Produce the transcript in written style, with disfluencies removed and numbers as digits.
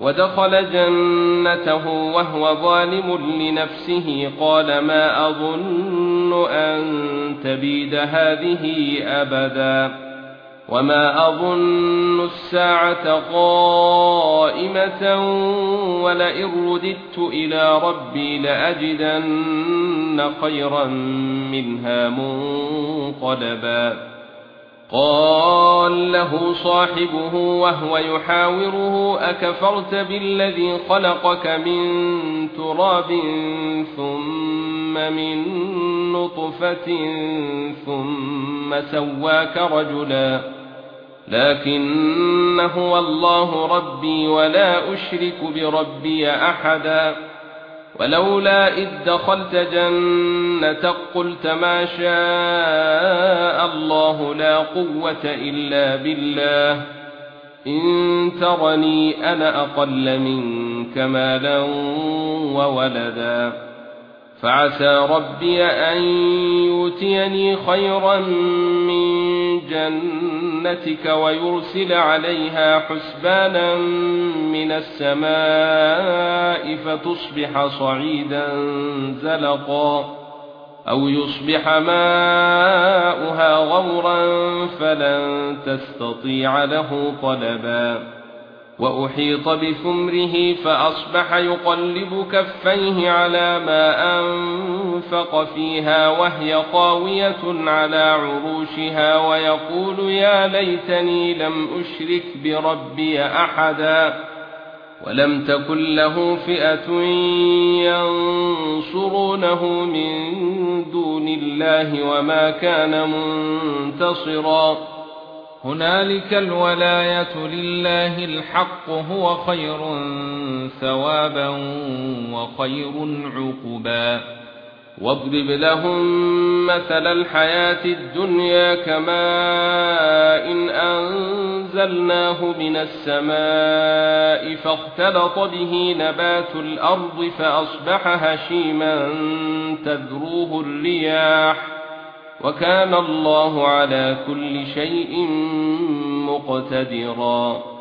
ودخل جنته وهو ظالم لنفسه قال ما أظن أن تبيد هذه أبدا وما أظن الساعة قائمة ولئن رددت إلى ربي لأجدن خيرا منها منقلبا قال له صاحبه وهو يحاوره أكفرت بالذي خلقك من تراب ثم من نطفة ثم سواك رجلا لكن هو الله ربي ولا أشرك بربي أحدا ولولا إذ دخلت جنتك قلت ما شاء الله لا قوة إلا بالله إن ترني أنا أقل منك مالا وولدا فعسى ربي أن يؤتيني خيرا من جنتك ويرسل عليها حسبانا من السماء فتصبح صعيدا زلقا أو يصبح ماؤها غورا فلن تستطيع له طلبا وأحيط بثمره فأصبح يقلب كفيه على ما أنفق فيها وهي خاوية على عروشها ويقول يا ليتني لم أشرك بربي أحدا ولم تكن له فئة ينصرونه من دون الله وما كان منتصرا هنالك الولاية لله الحق هو خير ثوابا وخير عقبا واضرب لهم مثل الحياة الدنيا كماء إن أنزلناه من السماء فاختلط به نبات الأرض فأصبح هشيما تذروه الرياح وكان الله على كل شيء مقتدرا